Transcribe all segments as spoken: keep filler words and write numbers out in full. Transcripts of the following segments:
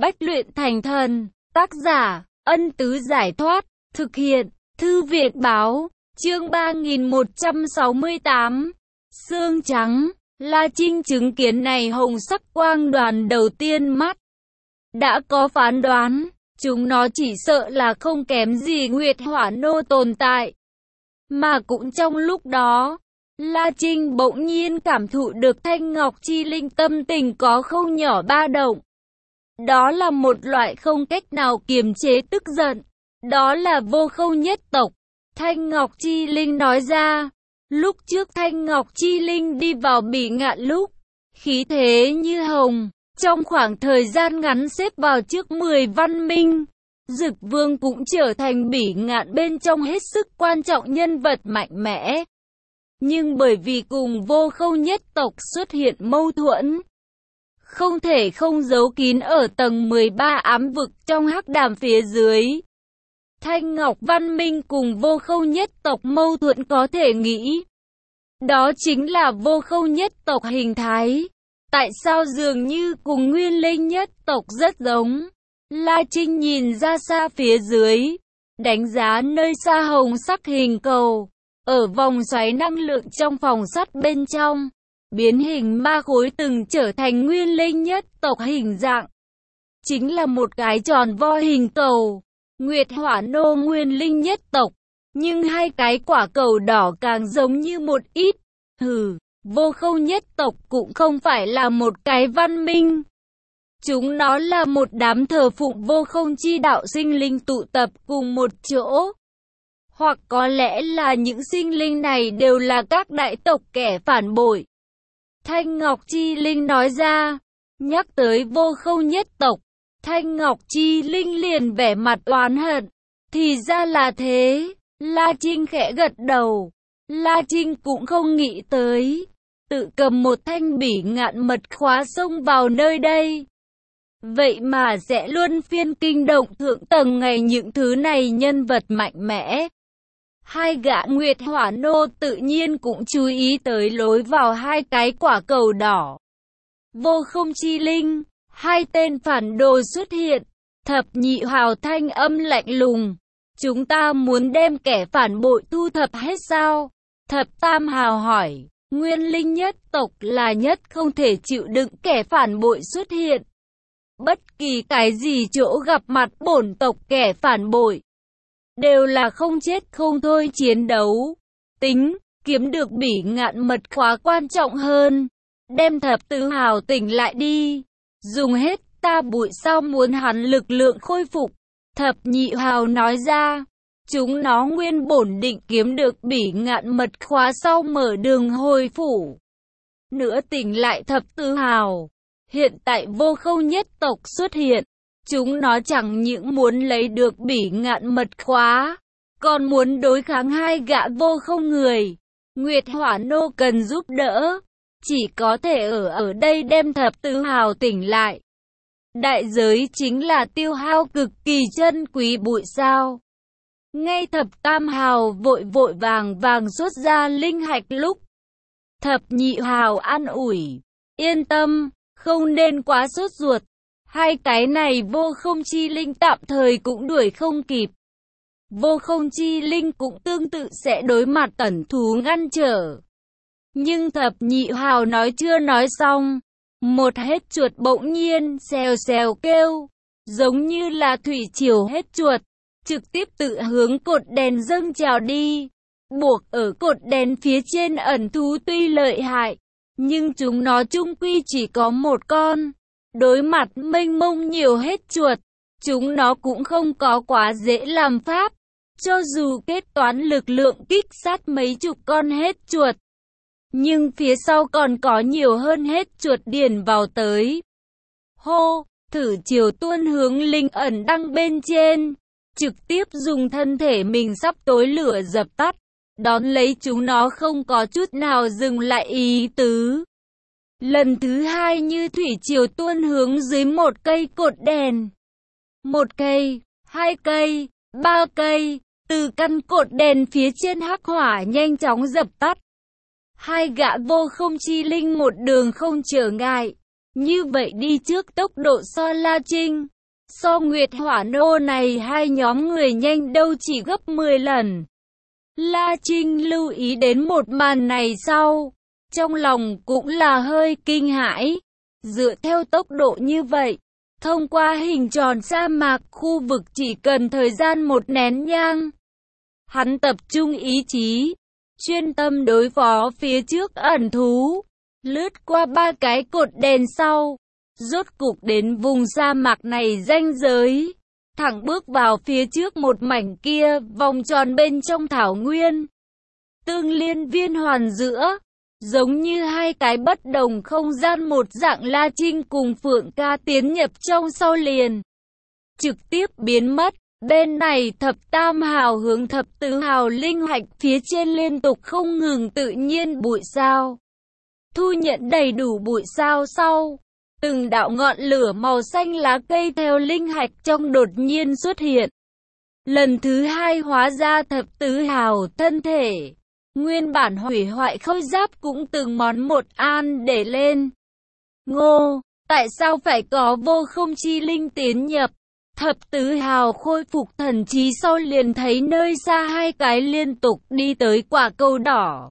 Bách luyện thành thần. Tác giả, Ân Tứ Giải Thoát. Thực hiện, Thư viện Báo. Chương ba nghìn một trăm sáu mươi tám. Xương trắng. La Trinh chứng kiến này hồng sắc quang đoàn đầu tiên mắt. Đã có phán đoán, chúng nó chỉ sợ là không kém gì Nguyệt Hỏa Nô tồn tại. Mà cũng trong lúc đó, La Trinh bỗng nhiên cảm thụ được Thanh Ngọc Chi Linh tâm tình có không nhỏ ba động. Đó là một loại không cách nào kiềm chế tức giận. Đó là Vô Khâu nhất tộc. Thanh Ngọc Chi Linh nói ra. Lúc trước Thanh Ngọc Chi Linh đi vào Bỉ Ngạn lúc, khí thế như hồng, trong khoảng thời gian ngắn xếp vào trước mười văn minh. Dực Vương cũng trở thành Bỉ Ngạn bên trong hết sức quan trọng nhân vật mạnh mẽ. Nhưng bởi vì cùng Vô Khâu nhất tộc xuất hiện mâu thuẫn, không thể không giấu kín ở tầng mười ba ám vực trong hắc đàm phía dưới. Thanh Ngọc Văn Minh cùng Vô Khâu nhất tộc mâu thuẫn có thể nghĩ. Đó chính là Vô Khâu nhất tộc hình thái. Tại sao dường như cùng Nguyên Linh nhất tộc rất giống? La Trinh nhìn ra xa phía dưới, đánh giá nơi xa hồng sắc hình cầu. Ở vòng xoáy năng lượng trong phòng sắt bên trong, biến hình ma khối từng trở thành Nguyên Linh nhất tộc hình dạng. Chính là một cái tròn vo hình cầu. Nguyệt Hỏa Nô Nguyên Linh nhất tộc. Nhưng hai cái quả cầu đỏ càng giống như một ít. Hừ, Vô Khâu nhất tộc cũng không phải là một cái văn minh. Chúng nó là một đám thờ phụng vô không chi đạo sinh linh tụ tập cùng một chỗ. Hoặc có lẽ là những sinh linh này đều là các đại tộc kẻ phản bội. Thanh Ngọc Chi Linh nói ra. Nhắc tới Vô Khâu nhất tộc, Thanh Ngọc Chi Linh liền vẻ mặt oán hận. Thì ra là thế. La Trinh khẽ gật đầu. La Trinh cũng không nghĩ tới, tự cầm một thanh Bỉ Ngạn mật khóa xông vào nơi đây. Vậy mà sẽ luân phiên kinh động thượng tầng ngày những thứ này nhân vật mạnh mẽ. Hai gã Nguyệt Hỏa Nô tự nhiên cũng chú ý tới lối vào hai cái quả cầu đỏ. Vô Không Chi Linh, hai tên phản đồ xuất hiện. Thập Nhị Hào thanh âm lạnh lùng. Chúng ta muốn đem kẻ phản bội thu thập hết sao? Thập Tam Hào hỏi. Nguyên Linh nhất tộc là nhất không thể chịu đựng kẻ phản bội xuất hiện. Bất kỳ cái gì chỗ gặp mặt bổn tộc kẻ phản bội, đều là không chết không thôi chiến đấu. Tính, kiếm được Bỉ Ngạn mật khóa quan trọng hơn. Đem Thập Tứ Hào tỉnh lại đi. Dùng hết ta bụi sao muốn hắn lực lượng khôi phục. Thập Nhị Hào nói ra. Chúng nó nguyên bổn định kiếm được Bỉ Ngạn mật khóa sau mở đường hồi phủ. Nữa tỉnh lại Thập Tứ Hào. Hiện tại Vô Khâu nhất tộc xuất hiện. Chúng nó chẳng những muốn lấy được Bỉ Ngạn mật khóa, còn muốn đối kháng hai gã vô không người. Nguyệt Hỏa Nô cần giúp đỡ. Chỉ có thể ở ở đây đem Thập Tứ Hào tỉnh lại. Đại giới chính là tiêu hao cực kỳ chân quý bụi sao. Ngay Thập Tam Hào vội vội vàng vàng xuất ra linh hạch lúc. Thập Nhị Hào an ủi. Yên tâm, không nên quá sốt ruột. Hai cái này Vô Không Chi Linh tạm thời cũng đuổi không kịp. Vô Không Chi Linh cũng tương tự sẽ đối mặt tẩn thú ngăn trở. Nhưng Thập Nhị Hào nói chưa nói xong. Một hết chuột bỗng nhiên xèo xèo kêu. Giống như là thủy triều hết chuột. Trực tiếp tự hướng cột đèn dâng trào đi. Buộc ở cột đèn phía trên ẩn thú tuy lợi hại, nhưng chúng nó chung quy chỉ có một con. Đối mặt mênh mông nhiều hết chuột, chúng nó cũng không có quá dễ làm pháp. Cho dù kết toán lực lượng kích sát mấy chục con hết chuột, nhưng phía sau còn có nhiều hơn hết chuột điền vào tới. Hô, thử chiều tuôn hướng linh ẩn đăng bên trên. Trực tiếp dùng thân thể mình sắp tối lửa dập tắt. Đón lấy chúng nó không có chút nào dừng lại ý tứ. Lần thứ hai như thủy triều tuôn hướng dưới một cây cột đèn. Một cây, hai cây, ba cây. Từ căn cột đèn phía trên hắc hỏa nhanh chóng dập tắt. Hai gã Vô Không Chi Linh một đường không trở ngại. Như vậy đi trước tốc độ so La Trinh, so Nguyệt Hỏa Nô này hai nhóm người nhanh đâu chỉ gấp mười lần. La Trinh lưu ý đến một màn này sau, trong lòng cũng là hơi kinh hãi. Dựa theo tốc độ như vậy, thông qua hình tròn sa mạc khu vực chỉ cần thời gian một nén nhang. Hắn tập trung ý chí, chuyên tâm đối phó phía trước ẩn thú, lướt qua ba cái cột đèn sau, rốt cục đến vùng sa mạc này ranh giới, thẳng bước vào phía trước một mảnh kia vòng tròn bên trong thảo nguyên. Tương liên viên hoàn giữa, giống như hai cái bất đồng không gian một dạng. La Trinh cùng Phượng Ca tiến nhập trong sau liền, trực tiếp biến mất. Bên này thập tam hào hướng thập tứ hào linh hạch phía trên liên tục không ngừng tự nhiên bụi sao. Thu nhận đầy đủ bụi sao sau, từng đạo ngọn lửa màu xanh lá cây theo linh hạch trong đột nhiên xuất hiện. Lần thứ hai hóa ra thập tứ hào thân thể. Nguyên bản hủy hoại khôi giáp cũng từng món một an để lên. Ngô, tại sao phải có vô không chi linh tiến nhập? Thập tứ hào khôi phục thần trí sau liền thấy nơi xa hai cái liên tục đi tới quả cầu đỏ.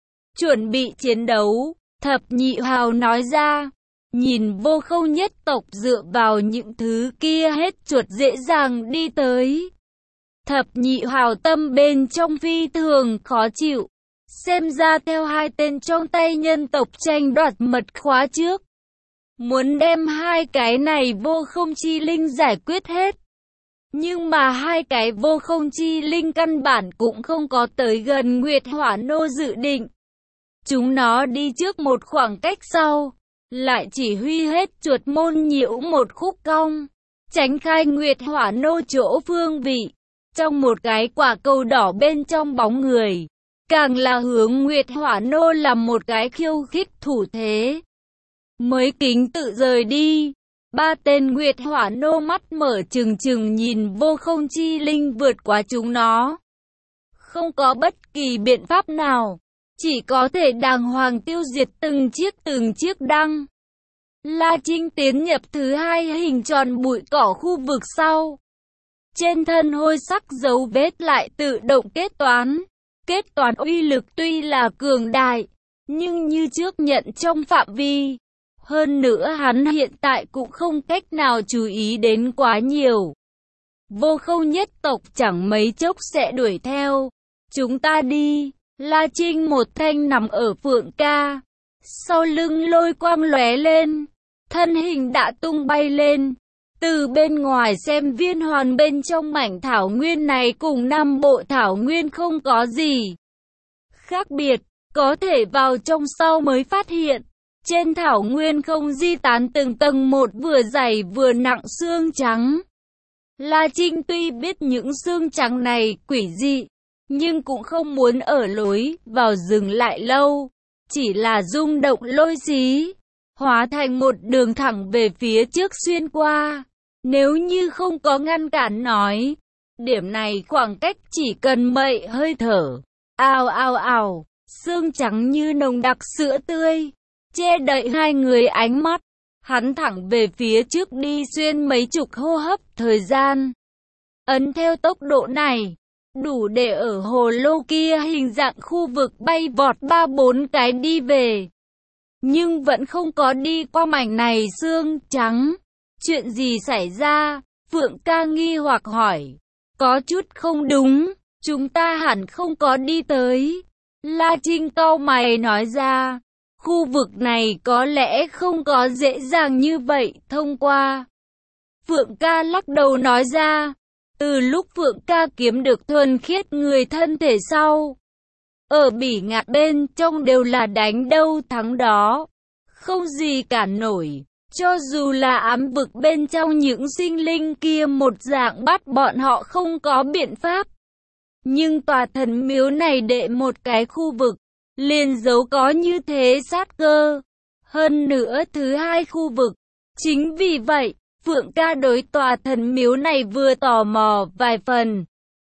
Chuẩn bị chiến đấu, thập nhị hào nói ra. Nhìn vô không nhất tộc dựa vào những thứ kia hết chuột dễ dàng đi tới. Thập nhị hào tâm bên trong phi thường khó chịu. Xem ra theo hai tên trong tay nhân tộc tranh đoạt mật khóa trước, muốn đem hai cái này vô không chi linh giải quyết hết. Nhưng mà hai cái vô không chi linh căn bản cũng không có tới gần Nguyệt Hỏa Nô dự định. Chúng nó đi trước một khoảng cách sau, lại chỉ huy hết chuột môn nhiễu một khúc cong, tránh khai Nguyệt Hỏa Nô chỗ phương vị. Trong một cái quả cầu đỏ bên trong bóng người, càng là hướng Nguyệt Hỏa Nô làm một cái khiêu khích thủ thế. Mới kính tự rời đi, ba tên Nguyệt Hỏa Nô mắt mở trừng trừng nhìn vô không chi linh vượt qua chúng nó. Không có bất kỳ biện pháp nào, chỉ có thể đàng hoàng tiêu diệt từng chiếc từng chiếc đăng. La Trinh tiến nhập thứ hai hình tròn bụi cỏ khu vực sau. Trên thân hôi sắc dấu vết lại tự động kết toán. Kết toán uy lực tuy là cường đại, nhưng như trước nhận trong phạm vi. Hơn nữa hắn hiện tại cũng không cách nào chú ý đến quá nhiều. Vô không nhất tộc chẳng mấy chốc sẽ đuổi theo. Chúng ta đi. La Trinh một thanh nằm ở Phượng Ca. Sau lưng lôi quang lóe lên. Thân hình đã tung bay lên. Từ bên ngoài xem viên hoàn bên trong mảnh thảo nguyên này cùng Nam Bộ thảo nguyên không có gì khác biệt. Có thể vào trong sau mới phát hiện. Trên thảo nguyên không di tán từng tầng một vừa dày vừa nặng xương trắng. La Trinh tuy biết những xương trắng này quỷ dị, nhưng cũng không muốn ở lối vào dừng lại lâu. Chỉ là rung động lôi xí, hóa thành một đường thẳng về phía trước xuyên qua. Nếu như không có ngăn cản nói, điểm này khoảng cách chỉ cần mậy hơi thở. Ào ào ào, xương trắng như nồng đặc sữa tươi, che đậy hai người ánh mắt. Hắn thẳng về phía trước đi xuyên mấy chục hô hấp thời gian. Ấn theo tốc độ này, đủ để ở hồ lô kia hình dạng khu vực bay vọt ba bốn cái đi về. Nhưng vẫn không có đi qua mảnh này xương trắng. Chuyện gì xảy ra? Phượng Ca nghi hoặc hỏi. Có chút không đúng, chúng ta hẳn không có đi tới. La Trinh cau mày nói ra. Khu vực này có lẽ không có dễ dàng như vậy thông qua. Phượng Ca lắc đầu nói ra. Từ lúc Phượng Ca kiếm được thuần khiết người thân thể sau, ở bỉ ngạn bên trong đều là đánh đâu thắng đó, không gì cản nổi. Cho dù là ám vực bên trong những sinh linh kia một dạng bắt bọn họ không có biện pháp. Nhưng tòa thần miếu này đệ một cái khu vực, liền giấu có như thế sát cơ. Hơn nữa thứ hai khu vực. Chính vì vậy, Phượng Ca đối tòa thần miếu này vừa tò mò vài phần.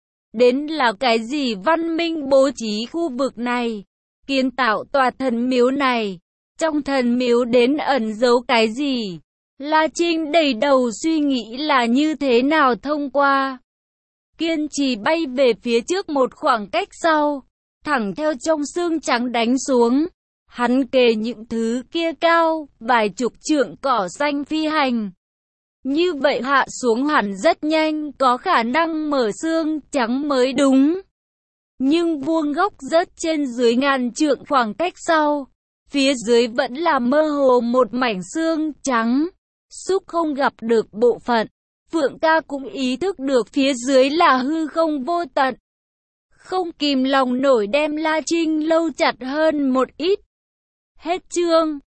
Đến là cái gì văn minh bố trí khu vực này, kiến tạo tòa thần miếu này. trong thần miếu đến ẩn giấu cái gì? La Trinh đầy đầu suy nghĩ là như thế nào thông qua. Kiên trì bay về phía trước một khoảng cách sau, thẳng theo trong xương trắng đánh xuống. Hắn kề những thứ kia cao, vài chục trượng cỏ xanh phi hành. Như vậy hạ xuống hẳn rất nhanh, có khả năng mở xương trắng mới đúng. Nhưng vuông góc rất trên dưới ngàn trượng khoảng cách sau, phía dưới vẫn là mơ hồ một mảnh xương trắng, xúc không gặp được bộ phận. Phượng ca cũng ý thức được phía dưới là hư không vô tận. Không kìm lòng nổi đem La Trinh lâu chặt hơn một ít. Hết chương.